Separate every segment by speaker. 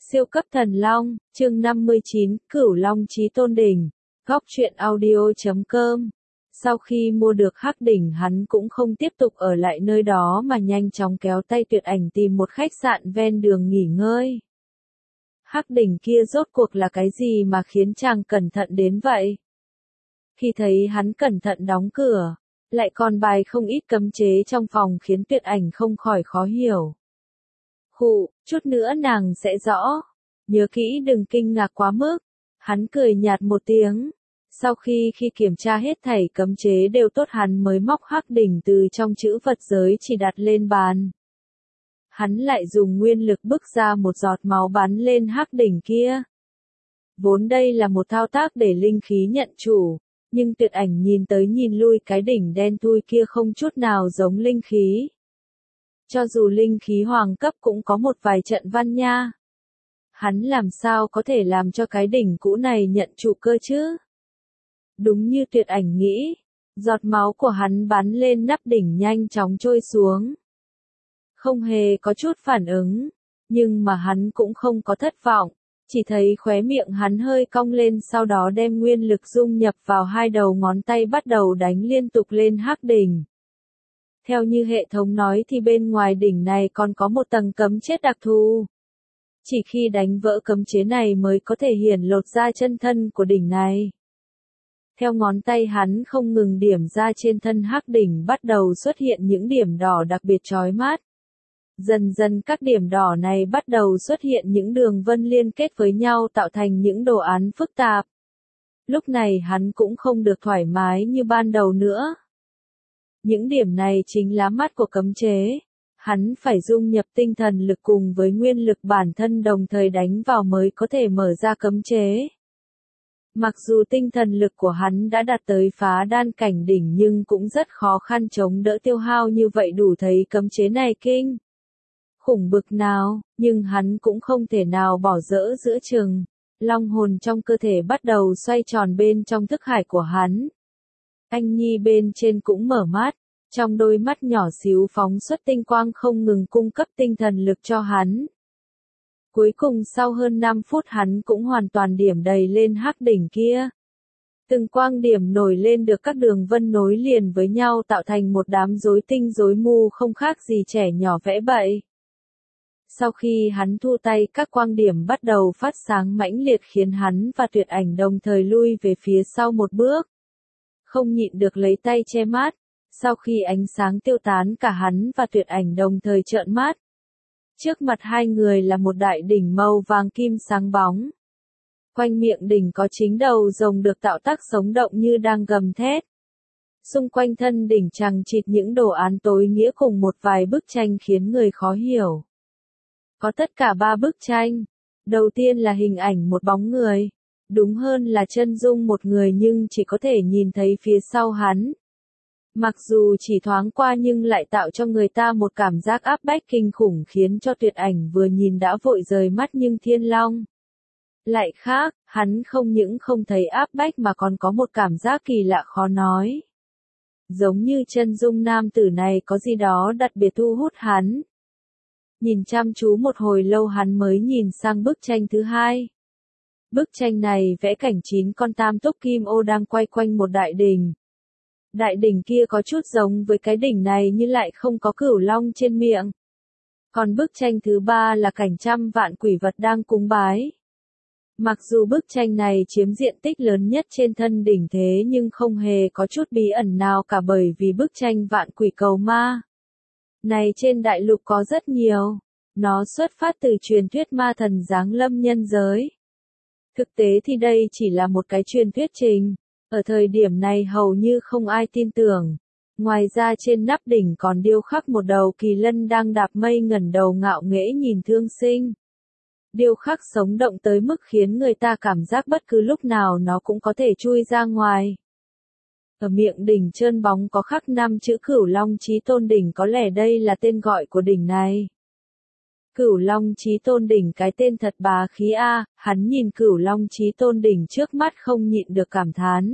Speaker 1: Siêu cấp thần long, chương 59, Cửu Long Chí Tôn Đỉnh. Góc truyện audio.com. Sau khi mua được Hắc Đỉnh, hắn cũng không tiếp tục ở lại nơi đó mà nhanh chóng kéo tay Tuyệt Ảnh tìm một khách sạn ven đường nghỉ ngơi. Hắc Đỉnh kia rốt cuộc là cái gì mà khiến chàng cẩn thận đến vậy? Khi thấy hắn cẩn thận đóng cửa, lại còn bài không ít cấm chế trong phòng khiến Tuyệt Ảnh không khỏi khó hiểu. Chút nữa nàng sẽ rõ. Nhớ kỹ đừng kinh ngạc quá mức. Hắn cười nhạt một tiếng. Sau khi kiểm tra hết thảy cấm chế đều tốt, hắn mới móc Hắc Đỉnh từ trong chữ vật giới chỉ đặt lên bàn. Hắn lại dùng nguyên lực bức ra một giọt máu bắn lên Hắc Đỉnh kia. Vốn đây là một thao tác để linh khí nhận chủ, nhưng Tuyệt Ảnh nhìn tới nhìn lui cái đỉnh đen thui kia không chút nào giống linh khí. Cho dù linh khí hoàng cấp cũng có một vài trận văn nha. Hắn làm sao có thể làm cho cái đỉnh cũ này nhận trụ cơ chứ? Đúng như Tuyệt Ảnh nghĩ, giọt máu của hắn bắn lên nắp đỉnh nhanh chóng trôi xuống. Không hề có chút phản ứng, nhưng mà hắn cũng không có thất vọng, chỉ thấy khóe miệng hắn hơi cong lên, sau đó đem nguyên lực dung nhập vào hai đầu ngón tay bắt đầu đánh liên tục lên Hắc Đỉnh. Theo như hệ thống nói thì bên ngoài đỉnh này còn có một tầng cấm chế đặc thù. Chỉ khi đánh vỡ cấm chế này mới có thể hiển lột ra chân thân của đỉnh này. Theo ngón tay hắn không ngừng điểm ra trên thân Hắc Đỉnh bắt đầu xuất hiện những điểm đỏ đặc biệt chói mắt. Dần dần các điểm đỏ này bắt đầu xuất hiện những đường vân liên kết với nhau tạo thành những đồ án phức tạp. Lúc này hắn cũng không được thoải mái như ban đầu nữa. Những điểm này chính là mắt của cấm chế. Hắn phải dung nhập tinh thần lực cùng với nguyên lực bản thân đồng thời đánh vào mới có thể mở ra cấm chế. Mặc dù tinh thần lực của hắn đã đạt tới phá đan cảnh đỉnh nhưng cũng rất khó khăn chống đỡ tiêu hao như vậy, đủ thấy cấm chế này kinh khủng bực nào, nhưng hắn cũng không thể nào bỏ dỡ giữa chừng. Long hồn trong cơ thể bắt đầu xoay tròn bên trong thức hải của hắn. Anh Nhi bên trên cũng mở mắt, trong đôi mắt nhỏ xíu phóng xuất tinh quang không ngừng cung cấp tinh thần lực cho hắn. Cuối cùng sau hơn 5 phút hắn cũng hoàn toàn điểm đầy lên Hắc Đỉnh kia. Từng quang điểm nổi lên được các đường vân nối liền với nhau tạo thành một đám rối tinh rối mù không khác gì trẻ nhỏ vẽ bậy. Sau khi hắn thu tay, các quang điểm bắt đầu phát sáng mãnh liệt khiến hắn và Tuyệt Ảnh đồng thời lui về phía sau một bước. Không nhịn được lấy tay che mắt. Sau khi ánh sáng tiêu tán, cả hắn và Tuyệt Ảnh đồng thời trợn mắt. Trước mặt hai người là một đại đỉnh màu vàng kim sáng bóng. Quanh miệng đỉnh có chính đầu rồng được tạo tác sống động như đang gầm thét. Xung quanh thân đỉnh chằng chịt những đồ án tối nghĩa cùng một vài bức tranh khiến người khó hiểu. Có tất cả 3 bức tranh. Đầu tiên là hình ảnh một bóng người. Đúng hơn là chân dung một người nhưng chỉ có thể nhìn thấy phía sau hắn. Mặc dù chỉ thoáng qua nhưng lại tạo cho người ta một cảm giác áp bách kinh khủng khiến cho Tuyệt Ảnh vừa nhìn đã vội rời mắt, nhưng Thiên Long lại khác, hắn không những không thấy áp bách mà còn có một cảm giác kỳ lạ khó nói. Giống như chân dung nam tử này có gì đó đặc biệt thu hút hắn. Nhìn chăm chú một hồi lâu hắn mới nhìn sang bức tranh thứ hai. Bức tranh này vẽ cảnh 9 con tam túc kim ô đang quay quanh một đại đỉnh. Đại đỉnh kia có chút giống với cái đỉnh này nhưng lại không có cửu long trên miệng. Còn bức tranh thứ 3 là cảnh trăm vạn quỷ vật đang cúng bái. Mặc dù bức tranh này chiếm diện tích lớn nhất trên thân đỉnh thế nhưng không hề có chút bí ẩn nào cả, bởi vì bức tranh vạn quỷ cầu ma này trên đại lục có rất nhiều. Nó xuất phát từ truyền thuyết ma thần giáng lâm nhân giới. Thực tế thì đây chỉ là một cái truyền thuyết trình. Ở thời điểm này hầu như không ai tin tưởng. Ngoài ra trên nắp đỉnh còn điêu khắc một đầu kỳ lân đang đạp mây ngẩng đầu ngạo nghễ nhìn thương sinh. Điêu khắc sống động tới mức khiến người ta cảm giác bất cứ lúc nào nó cũng có thể chui ra ngoài. Ở miệng đỉnh trơn bóng có khắc 5 chữ Cửu Long Chí Tôn Đỉnh, có lẽ đây là tên gọi của đỉnh này. Cửu Long Chí Tôn Đỉnh, cái tên thật bá khí a. Hắn nhìn Cửu Long Chí Tôn Đỉnh trước mắt không nhịn được cảm thán.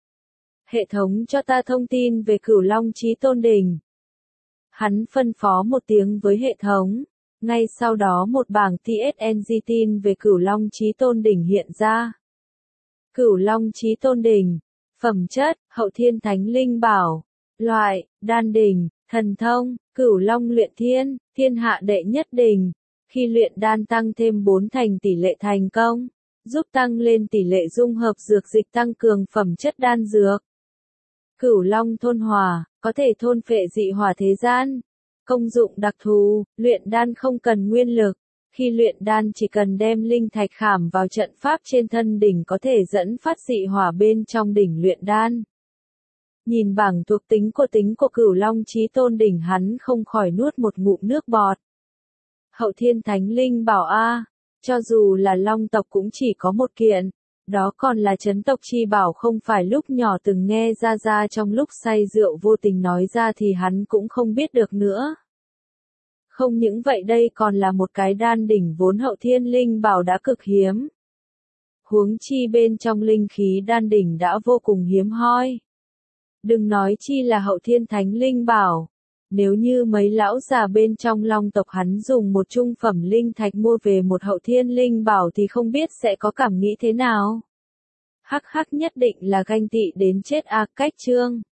Speaker 1: Hệ thống cho ta thông tin về Cửu Long Chí Tôn Đỉnh. Hắn phân phó một tiếng với hệ thống. Ngay sau đó một bảng TSNG tin về Cửu Long Chí Tôn Đỉnh hiện ra. Cửu Long Chí Tôn Đỉnh. Phẩm chất, Hậu Thiên Thánh Linh Bảo. Loại, đan đỉnh, thần thông, Cửu Long luyện thiên, thiên hạ đệ nhất đỉnh. Khi luyện đan tăng thêm 4 thành tỷ lệ thành công, giúp tăng lên tỷ lệ dung hợp dược dịch tăng cường phẩm chất đan dược. Cửu Long thôn hỏa, có thể thôn phệ dị hỏa thế gian. Công dụng đặc thù, luyện đan không cần nguyên lực. Khi luyện đan chỉ cần đem linh thạch khảm vào trận pháp trên thân đỉnh có thể dẫn phát dị hỏa bên trong đỉnh luyện đan. Nhìn bảng thuộc tính của Cửu Long Chí Tôn Đỉnh hắn không khỏi nuốt một ngụm nước bọt. Hậu Thiên Thánh Linh Bảo A, cho dù là Long tộc cũng chỉ có một kiện, đó còn là Chấn tộc chi bảo không phải lúc nhỏ từng nghe ra trong lúc say rượu vô tình nói ra thì hắn cũng không biết được nữa. Không những vậy đây còn là một cái đan đỉnh vốn Hậu Thiên Linh Bảo đã cực hiếm. Huống chi bên trong linh khí đan đỉnh đã vô cùng hiếm hoi. Đừng nói chi là Hậu Thiên Thánh Linh Bảo. Nếu như mấy lão già bên trong Long tộc hắn dùng một trung phẩm linh thạch mua về một Hậu Thiên Linh Bảo thì không biết sẽ có cảm nghĩ thế nào. Hắc hắc nhất định là ganh tị đến chết a. Cách chương